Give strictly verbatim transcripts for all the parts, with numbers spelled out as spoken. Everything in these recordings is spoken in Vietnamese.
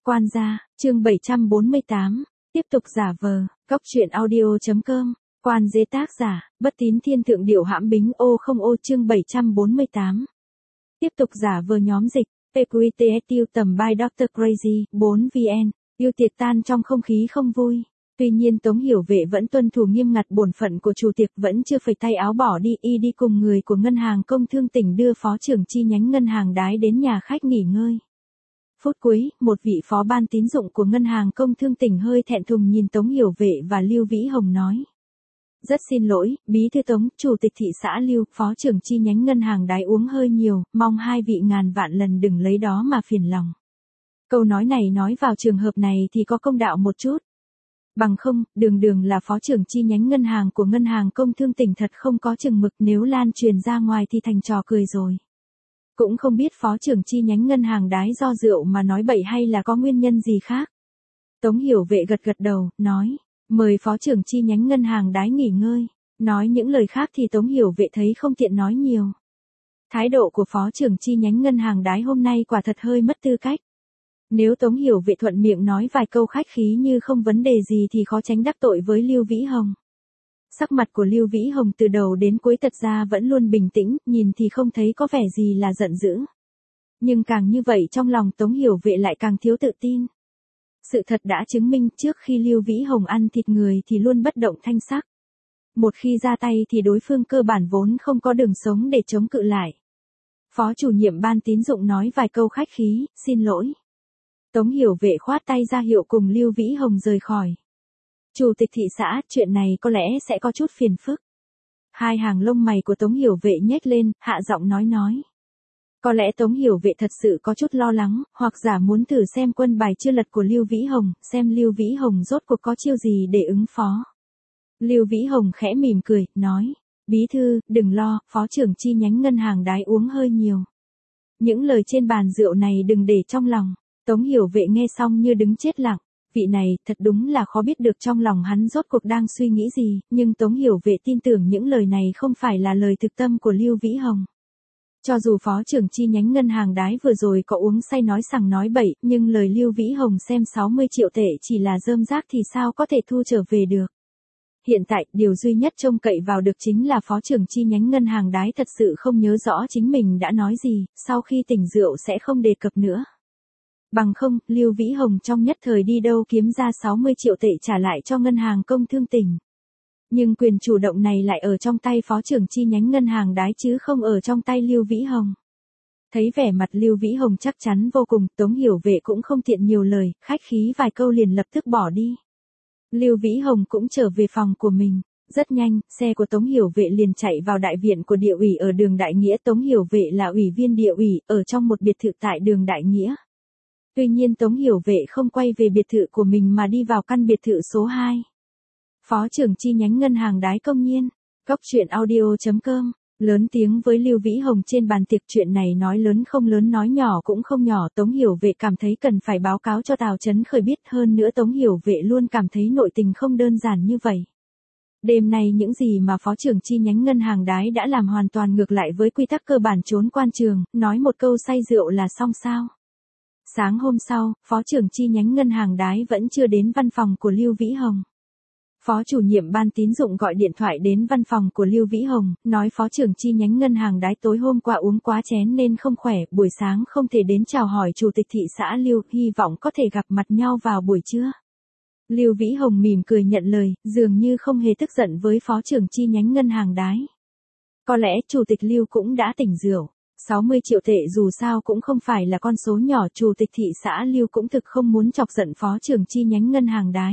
Quan gia, chương bảy trăm bốn mươi tám, tiếp tục giả vờ, Cóc truyện audio.com, quan dế tác giả, bất tín thiên thượng điệu hãm bính ô không ô chương bảy trăm bốn mươi tám. Tiếp tục giả vờ nhóm dịch, pê quy tê ét tiêu tầm by doctor Crazy, bốn vn, yêu tiệc tan trong không khí không vui. Tuy nhiên Tống Hiểu Vệ vẫn tuân thủ nghiêm ngặt bổn phận của chủ tiệc, vẫn chưa phẩy tay áo bỏ đi, y đi cùng người của Ngân hàng Công Thương tỉnh đưa phó trưởng chi nhánh Ngân hàng Đái đến nhà khách nghỉ ngơi. Phút cuối, một vị phó ban tín dụng của Ngân hàng Công Thương tỉnh hơi thẹn thùng nhìn Tống Hiểu Vệ và Lưu Vĩ Hồng nói. Rất xin lỗi, bí thư Tống, chủ tịch thị xã Lưu, phó trưởng chi nhánh Ngân hàng Đái uống hơi nhiều, mong hai vị ngàn vạn lần đừng lấy đó mà phiền lòng. Câu nói này nói vào trường hợp này thì có công đạo một chút. Bằng không, đường đường là phó trưởng chi nhánh ngân hàng của Ngân hàng Công Thương tỉnh thật không có chừng mực, nếu lan truyền ra ngoài thì thành trò cười rồi. Cũng không biết phó trưởng chi nhánh Ngân hàng Đái do rượu mà nói bậy hay là có nguyên nhân gì khác. Tống Hiểu Vệ gật gật đầu, nói, mời phó trưởng chi nhánh Ngân hàng Đái nghỉ ngơi. Nói những lời khác thì Tống Hiểu Vệ thấy không tiện nói nhiều. Thái độ của phó trưởng chi nhánh Ngân hàng Đái hôm nay quả thật hơi mất tư cách. Nếu Tống Hiểu Vệ thuận miệng nói vài câu khách khí như không vấn đề gì thì khó tránh đắc tội với Lưu Vĩ Hồng. Sắc mặt của Lưu Vĩ Hồng từ đầu đến cuối thật ra vẫn luôn bình tĩnh, nhìn thì không thấy có vẻ gì là giận dữ. Nhưng càng như vậy trong lòng Tống Hiểu Vệ lại càng thiếu tự tin. Sự thật đã chứng minh trước khi Lưu Vĩ Hồng ăn thịt người thì luôn bất động thanh sắc. Một khi ra tay thì đối phương cơ bản vốn không có đường sống để chống cự lại. Phó chủ nhiệm ban tín dụng nói vài câu khách khí, xin lỗi. Tống Hiểu Vệ khoát tay ra hiệu cùng Lưu Vĩ Hồng rời khỏi. Chủ tịch thị xã, chuyện này có lẽ sẽ có chút phiền phức. Hai hàng lông mày của Tống Hiểu Vệ nhếch lên, hạ giọng nói nói. Có lẽ Tống Hiểu Vệ thật sự có chút lo lắng, hoặc giả muốn thử xem quân bài chưa lật của Lưu Vĩ Hồng, xem Lưu Vĩ Hồng rốt cuộc có chiêu gì để ứng phó. Lưu Vĩ Hồng khẽ mỉm cười, nói, bí thư, đừng lo, phó trưởng chi nhánh Ngân hàng Đái uống hơi nhiều. Những lời trên bàn rượu này đừng để trong lòng. Tống Hiểu Vệ nghe xong như đứng chết lặng, vị này thật đúng là khó biết được trong lòng hắn rốt cuộc đang suy nghĩ gì, nhưng Tống Hiểu Vệ tin tưởng những lời này không phải là lời thực tâm của Lưu Vĩ Hồng. Cho dù phó trưởng chi nhánh Ngân hàng Đái vừa rồi có uống say nói sằng nói bậy, nhưng lời Lưu Vĩ Hồng xem sáu mươi triệu tệ chỉ là rơm rác thì sao có thể thu trở về được. Hiện tại, điều duy nhất trông cậy vào được chính là phó trưởng chi nhánh Ngân hàng Đái thật sự không nhớ rõ chính mình đã nói gì, sau khi tỉnh rượu sẽ không đề cập nữa. Bằng không, Lưu Vĩ Hồng trong nhất thời đi đâu kiếm ra sáu mươi triệu tệ trả lại cho Ngân hàng Công Thương tỉnh. Nhưng quyền chủ động này lại ở trong tay phó trưởng chi nhánh Ngân hàng Đái chứ không ở trong tay Lưu Vĩ Hồng. Thấy vẻ mặt Lưu Vĩ Hồng chắc chắn vô cùng, Tống Hiểu Vệ cũng không tiện nhiều lời, khách khí vài câu liền lập tức bỏ đi. Lưu Vĩ Hồng cũng trở về phòng của mình. Rất nhanh, xe của Tống Hiểu Vệ liền chạy vào đại viện của địa ủy ở đường Đại Nghĩa. Tống Hiểu Vệ là ủy viên địa ủy, ở trong một biệt thự tại đường Đại Nghĩa. Tuy nhiên Tống Hiểu Vệ không quay về biệt thự của mình mà đi vào căn biệt thự số hai. Phó trưởng chi nhánh Ngân hàng Đái công nhiên, Cóc truyện audio.com, lớn tiếng với Lưu Vĩ Hồng trên bàn tiệc, chuyện này nói lớn không lớn nói nhỏ cũng không nhỏ. Tống Hiểu Vệ cảm thấy cần phải báo cáo cho Tào Chấn Khởi biết, hơn nữa Tống Hiểu Vệ luôn cảm thấy nội tình không đơn giản như vậy. Đêm nay những gì mà phó trưởng chi nhánh Ngân hàng Đái đã làm hoàn toàn ngược lại với quy tắc cơ bản trốn quan trường, nói một câu say rượu là xong sao. Sáng hôm sau, phó trưởng chi nhánh Ngân hàng Đái vẫn chưa đến văn phòng của Lưu Vĩ Hồng. Phó chủ nhiệm ban tín dụng gọi điện thoại đến văn phòng của Lưu Vĩ Hồng, nói phó trưởng chi nhánh Ngân hàng Đái tối hôm qua uống quá chén nên không khỏe, buổi sáng không thể đến chào hỏi chủ tịch thị xã Lưu, hy vọng có thể gặp mặt nhau vào buổi trưa. Lưu Vĩ Hồng mỉm cười nhận lời, dường như không hề tức giận với phó trưởng chi nhánh Ngân hàng Đái. Có lẽ chủ tịch Lưu cũng đã tỉnh rượu. sáu mươi triệu tệ dù sao cũng không phải là con số nhỏ, chủ tịch thị xã Lưu cũng thực không muốn chọc giận phó trưởng chi nhánh Ngân hàng Đái.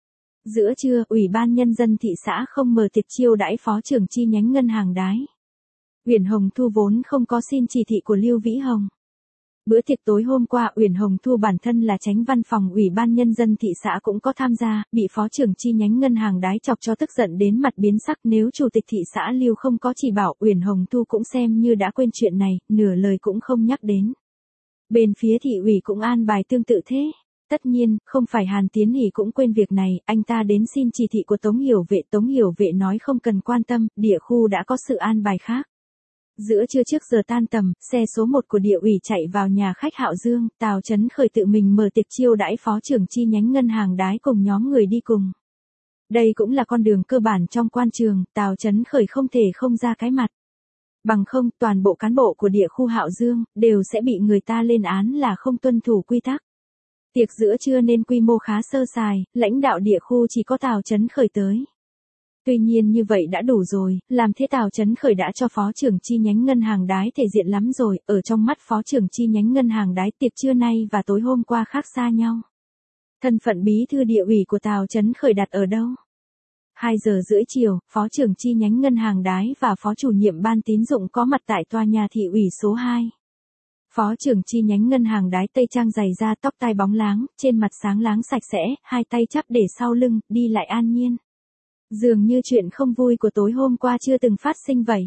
Giữa trưa, Ủy ban Nhân dân thị xã không mở tiệc chiêu đãi phó trưởng chi nhánh Ngân hàng Đái. Uyển Hồng Thu vốn không có xin chỉ thị của Lưu Vĩ Hồng. Bữa tiệc tối hôm qua Uyển Hồng Thu bản thân là chánh văn phòng Ủy ban Nhân dân thị xã cũng có tham gia, bị phó trưởng chi nhánh Ngân hàng Đái chọc cho tức giận đến mặt biến sắc. Nếu chủ tịch thị xã Lưu không có chỉ bảo, Uyển Hồng Thu cũng xem như đã quên chuyện này, nửa lời cũng không nhắc đến. Bên phía thị ủy cũng an bài tương tự thế. Tất nhiên, không phải Hàn Tiến Hỷ cũng quên việc này, anh ta đến xin chỉ thị của Tống Hiểu Vệ. Tống Hiểu Vệ nói không cần quan tâm, địa khu đã có sự an bài khác. Giữa trưa trước giờ tan tầm, xe số một của địa ủy chạy vào nhà khách Hạo Dương, Tào Chấn Khởi tự mình mở tiệc chiêu đãi phó trưởng chi nhánh ngân hàng Đái cùng nhóm người đi cùng. Đây cũng là con đường cơ bản trong quan trường, Tào Chấn Khởi không thể không ra cái mặt. Bằng không, toàn bộ cán bộ của địa khu Hạo Dương, đều sẽ bị người ta lên án là không tuân thủ quy tắc. Tiệc giữa trưa nên quy mô khá sơ sài, lãnh đạo địa khu chỉ có Tào Chấn Khởi tới. Tuy nhiên như vậy đã đủ rồi, làm thế Tào Chấn Khởi đã cho phó trưởng chi nhánh ngân hàng Đái thể diện lắm rồi, ở trong mắt phó trưởng chi nhánh ngân hàng Đái tiệc trưa nay và tối hôm qua khác xa nhau. Thân phận bí thư địa ủy của Tào Chấn Khởi đặt ở đâu? hai giờ rưỡi chiều, phó trưởng chi nhánh ngân hàng Đái và phó chủ nhiệm ban tín dụng có mặt tại tòa nhà thị ủy số hai. Phó trưởng chi nhánh ngân hàng Đái tây trang dày da, tóc tai bóng láng, trên mặt sáng láng sạch sẽ, hai tay chắp để sau lưng, đi lại an nhiên. Dường như chuyện không vui của tối hôm qua chưa từng phát sinh vậy.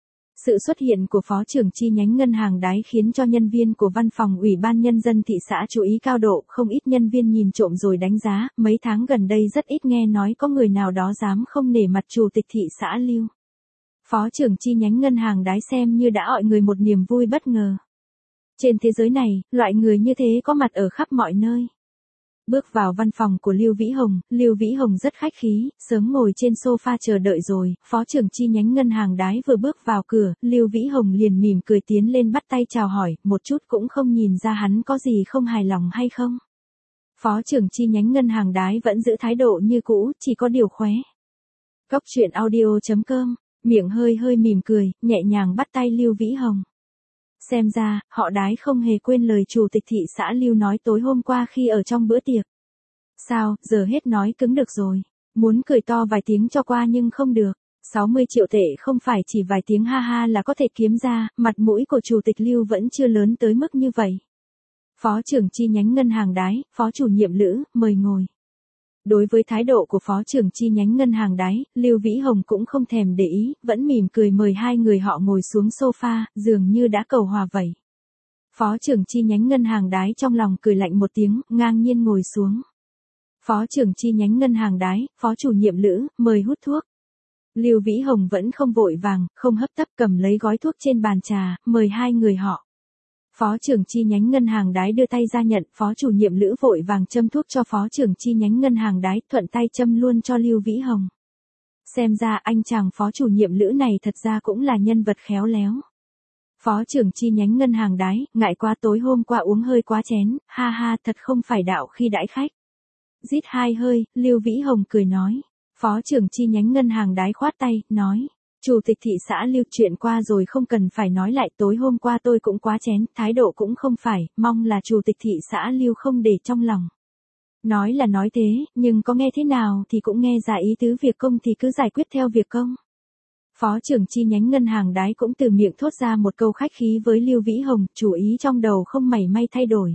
Sự xuất hiện của phó trưởng chi nhánh ngân hàng Đái khiến cho nhân viên của văn phòng Ủy ban Nhân dân thị xã chú ý cao độ, không ít nhân viên nhìn trộm rồi đánh giá, mấy tháng gần đây rất ít nghe nói có người nào đó dám không nể mặt chủ tịch thị xã Lưu. Phó trưởng chi nhánh ngân hàng Đái xem như đã gọi người một niềm vui bất ngờ. Trên thế giới này, loại người như thế có mặt ở khắp mọi nơi. Bước vào văn phòng của Lưu Vĩ Hồng, Lưu Vĩ Hồng rất khách khí, sớm ngồi trên sofa chờ đợi rồi, phó trưởng chi nhánh ngân hàng Đái vừa bước vào cửa, Lưu Vĩ Hồng liền mỉm cười tiến lên bắt tay chào hỏi, một chút cũng không nhìn ra hắn có gì không hài lòng hay không. Phó trưởng chi nhánh ngân hàng Đái vẫn giữ thái độ như cũ, chỉ có điều khóe. Cốc truyện audio chấm com, miệng hơi hơi mỉm cười, nhẹ nhàng bắt tay Lưu Vĩ Hồng. Xem ra, họ Đái không hề quên lời chủ tịch thị xã Lưu nói tối hôm qua khi ở trong bữa tiệc. Sao, giờ hết nói cứng được rồi. Muốn cười to vài tiếng cho qua nhưng không được. sáu mươi triệu tệ không phải chỉ vài tiếng ha ha là có thể kiếm ra, mặt mũi của chủ tịch Lưu vẫn chưa lớn tới mức như vậy. Phó trưởng chi nhánh ngân hàng Đái, phó chủ nhiệm Lữ, mời ngồi. Đối với thái độ của phó trưởng chi nhánh ngân hàng Đái, Lưu Vĩ Hồng cũng không thèm để ý, vẫn mỉm cười mời hai người họ ngồi xuống sofa, dường như đã cầu hòa vậy. Phó trưởng chi nhánh ngân hàng Đái trong lòng cười lạnh một tiếng, ngang nhiên ngồi xuống. Phó trưởng chi nhánh ngân hàng Đái, phó chủ nhiệm Lữ, mời hút thuốc. Lưu Vĩ Hồng vẫn không vội vàng, không hấp tấp cầm lấy gói thuốc trên bàn trà, mời hai người họ. Phó trưởng chi nhánh ngân hàng Đái đưa tay ra nhận, phó chủ nhiệm Lữ vội vàng châm thuốc cho phó trưởng chi nhánh ngân hàng Đái, thuận tay châm luôn cho Lưu Vĩ Hồng. Xem ra anh chàng phó chủ nhiệm Lữ này thật ra cũng là nhân vật khéo léo. Phó trưởng chi nhánh ngân hàng Đái, ngại quá tối hôm qua uống hơi quá chén, ha ha thật không phải đạo khi đãi khách. Rít hai hơi, Lưu Vĩ Hồng cười nói. Phó trưởng chi nhánh ngân hàng Đái khoát tay, nói. Chủ tịch thị xã Lưu, chuyện qua rồi không cần phải nói lại, tối hôm qua tôi cũng quá chén, thái độ cũng không phải, mong là chủ tịch thị xã Lưu không để trong lòng. Nói là nói thế, nhưng có nghe thế nào thì cũng nghe ra ý tứ việc công thì cứ giải quyết theo việc công. Phó trưởng chi nhánh ngân hàng Đái cũng từ miệng thốt ra một câu khách khí với Lưu Vĩ Hồng, chủ ý trong đầu không mảy may thay đổi.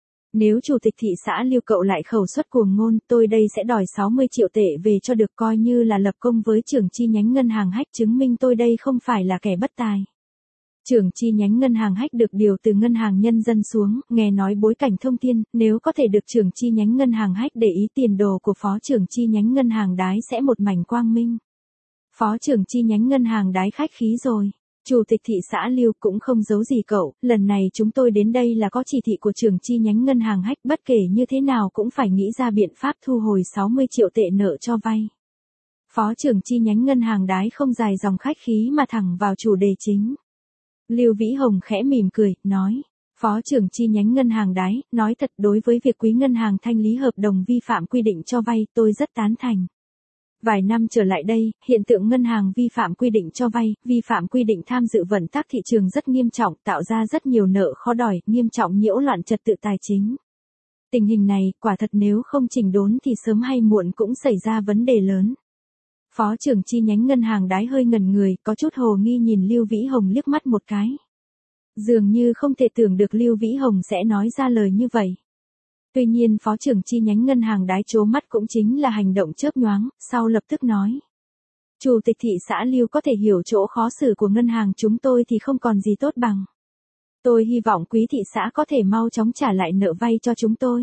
Nếu chủ tịch thị xã Lưu cậu lại khẩu suất cuồng ngôn, tôi đây sẽ đòi sáu mươi triệu tệ về cho được, coi như là lập công với trưởng chi nhánh ngân hàng Hách, chứng minh tôi đây không phải là kẻ bất tài. Trưởng chi nhánh ngân hàng Hách được điều từ ngân hàng nhân dân xuống, nghe nói bối cảnh thông tin, nếu có thể được trưởng chi nhánh ngân hàng Hách để ý, tiền đồ của phó trưởng chi nhánh ngân hàng Đái sẽ một mảnh quang minh. Phó trưởng chi nhánh ngân hàng Đái khách khí rồi. Chủ tịch thị xã Lưu cũng không giấu gì cậu, lần này chúng tôi đến đây là có chỉ thị của trưởng chi nhánh ngân hàng Hách, bất kể như thế nào cũng phải nghĩ ra biện pháp thu hồi sáu mươi triệu tệ nợ cho vay. Phó trưởng chi nhánh ngân hàng Đái không dài dòng khách khí mà thẳng vào chủ đề chính. Lưu Vĩ Hồng khẽ mỉm cười, nói. Phó trưởng chi nhánh ngân hàng Đái, nói thật, đối với việc quý ngân hàng thanh lý hợp đồng vi phạm quy định cho vay, tôi rất tán thành. Vài năm trở lại đây, hiện tượng ngân hàng vi phạm quy định cho vay, vi phạm quy định tham dự vận tắc thị trường rất nghiêm trọng, tạo ra rất nhiều nợ khó đòi, nghiêm trọng nhiễu loạn trật tự tài chính. Tình hình này, quả thật nếu không chỉnh đốn thì sớm hay muộn cũng xảy ra vấn đề lớn. Phó trưởng chi nhánh ngân hàng Đái hơi ngẩn người, có chút hồ nghi nhìn Lưu Vĩ Hồng liếc mắt một cái. Dường như không thể tưởng được Lưu Vĩ Hồng sẽ nói ra lời như vậy. Tuy nhiên phó trưởng chi nhánh ngân hàng Đái trố mắt cũng chính là hành động chớp nhoáng, sau lập tức nói. Chủ tịch thị xã Lưu có thể hiểu chỗ khó xử của ngân hàng chúng tôi thì không còn gì tốt bằng. Tôi hy vọng quý thị xã có thể mau chóng trả lại nợ vay cho chúng tôi.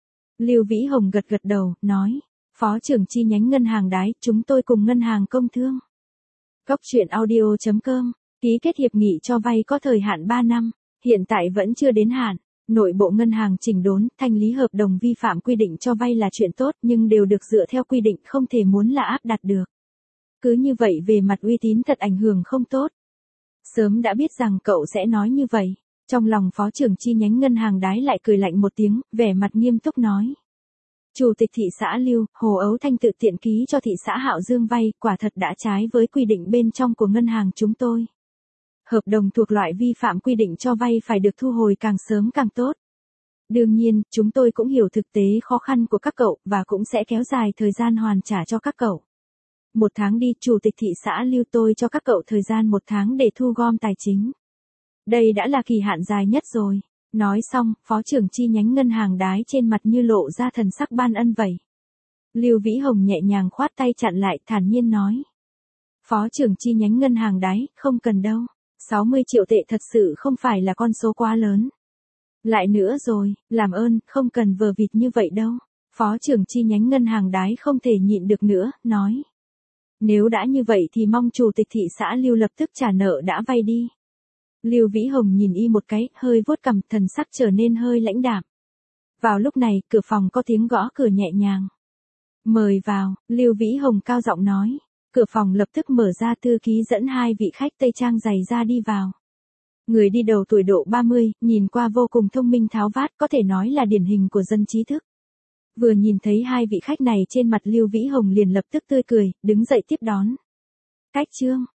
Lưu Vĩ Hồng gật gật đầu, nói. Phó trưởng chi nhánh ngân hàng Đái, chúng tôi cùng ngân hàng Công Thương. Cốc truyện audio chấm com Ký kết hiệp nghị cho vay có thời hạn ba năm, hiện tại vẫn chưa đến hạn. Nội bộ ngân hàng chỉnh đốn, thanh lý hợp đồng vi phạm quy định cho vay là chuyện tốt nhưng đều được dựa theo quy định, không thể muốn là áp đặt được. Cứ như vậy về mặt uy tín thật ảnh hưởng không tốt. Sớm đã biết rằng cậu sẽ nói như vậy. Trong lòng phó trưởng chi nhánh ngân hàng Đái lại cười lạnh một tiếng, vẻ mặt nghiêm túc nói. Chủ tịch thị xã Lưu, Hồ Ấu Thanh tự tiện ký cho thị xã Hạo Dương vay, quả thật đã trái với quy định bên trong của ngân hàng chúng tôi. Hợp đồng thuộc loại vi phạm quy định cho vay phải được thu hồi càng sớm càng tốt. Đương nhiên, chúng tôi cũng hiểu thực tế khó khăn của các cậu và cũng sẽ kéo dài thời gian hoàn trả cho các cậu. Một tháng đi, Chủ tịch thị xã Lưu tôi cho các cậu thời gian một tháng để thu gom tài chính. Đây đã là kỳ hạn dài nhất rồi. Nói xong, phó trưởng chi nhánh ngân hàng Đái trên mặt như lộ ra thần sắc ban ân vậy. Lưu Vĩ Hồng nhẹ nhàng khoát tay chặn lại, thản nhiên nói. Phó trưởng chi nhánh ngân hàng Đái, không cần đâu. sáu mươi triệu tệ thật sự không phải là con số quá lớn. Lại nữa rồi, làm ơn, không cần vờ vịt như vậy đâu. Phó trưởng chi nhánh ngân hàng Đái không thể nhịn được nữa, nói. Nếu đã như vậy thì mong chủ tịch thị xã Lưu lập tức trả nợ đã vay đi. Lưu Vĩ Hồng nhìn y một cái, hơi vuốt cằm, thần sắc trở nên hơi lãnh đạm. Vào lúc này, cửa phòng có tiếng gõ cửa nhẹ nhàng. Mời vào, Lưu Vĩ Hồng cao giọng nói. Cửa phòng lập tức mở ra, thư ký dẫn hai vị khách Tây Trang giày ra đi vào. Người đi đầu tuổi độ ba mươi, nhìn qua vô cùng thông minh tháo vát, có thể nói là điển hình của dân trí thức. Vừa nhìn thấy hai vị khách này trên mặt Lưu Vĩ Hồng liền lập tức tươi cười, đứng dậy tiếp đón. Cách Trương,